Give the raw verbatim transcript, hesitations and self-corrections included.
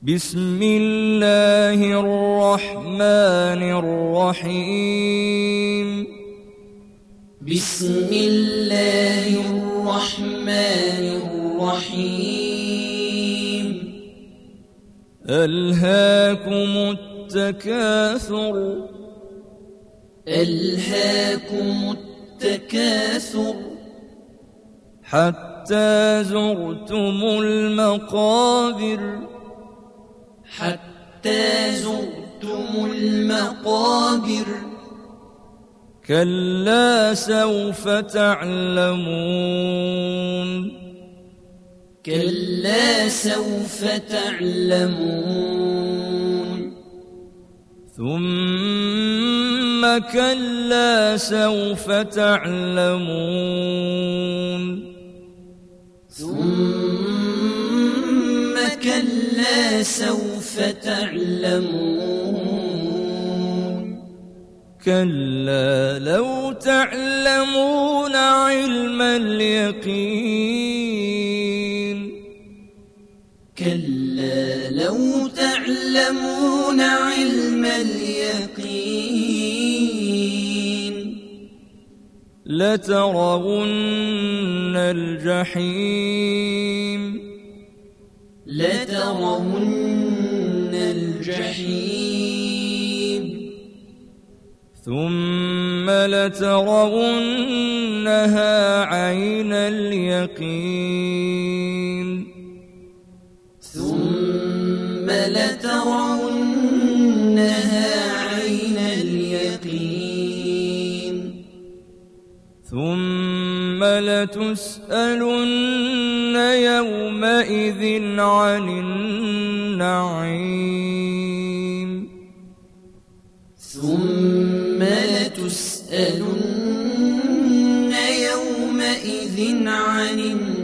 بسم الله الرحمن الرحيم بسم الله الرحمن الرحيم ألهاكم التكاثر ألهاكم التكاثر حتى زرتم المقابر حتى زرتم المقابر كلا سوف تعلمون كلا سوف تعلمون ثم كلا سوف تعلمون ثم كلا سوف تعلمون كلا لو تعلمون علم اليقين كلا لو تعلمون علم اليقين لترون الجحيم لترون الجحيم ثم لترونها عين اليقين ثم لترونها عين اليقين ثم لتسألن يومئذ عن النعيم ثم لتسألن يومئذ عن النعيم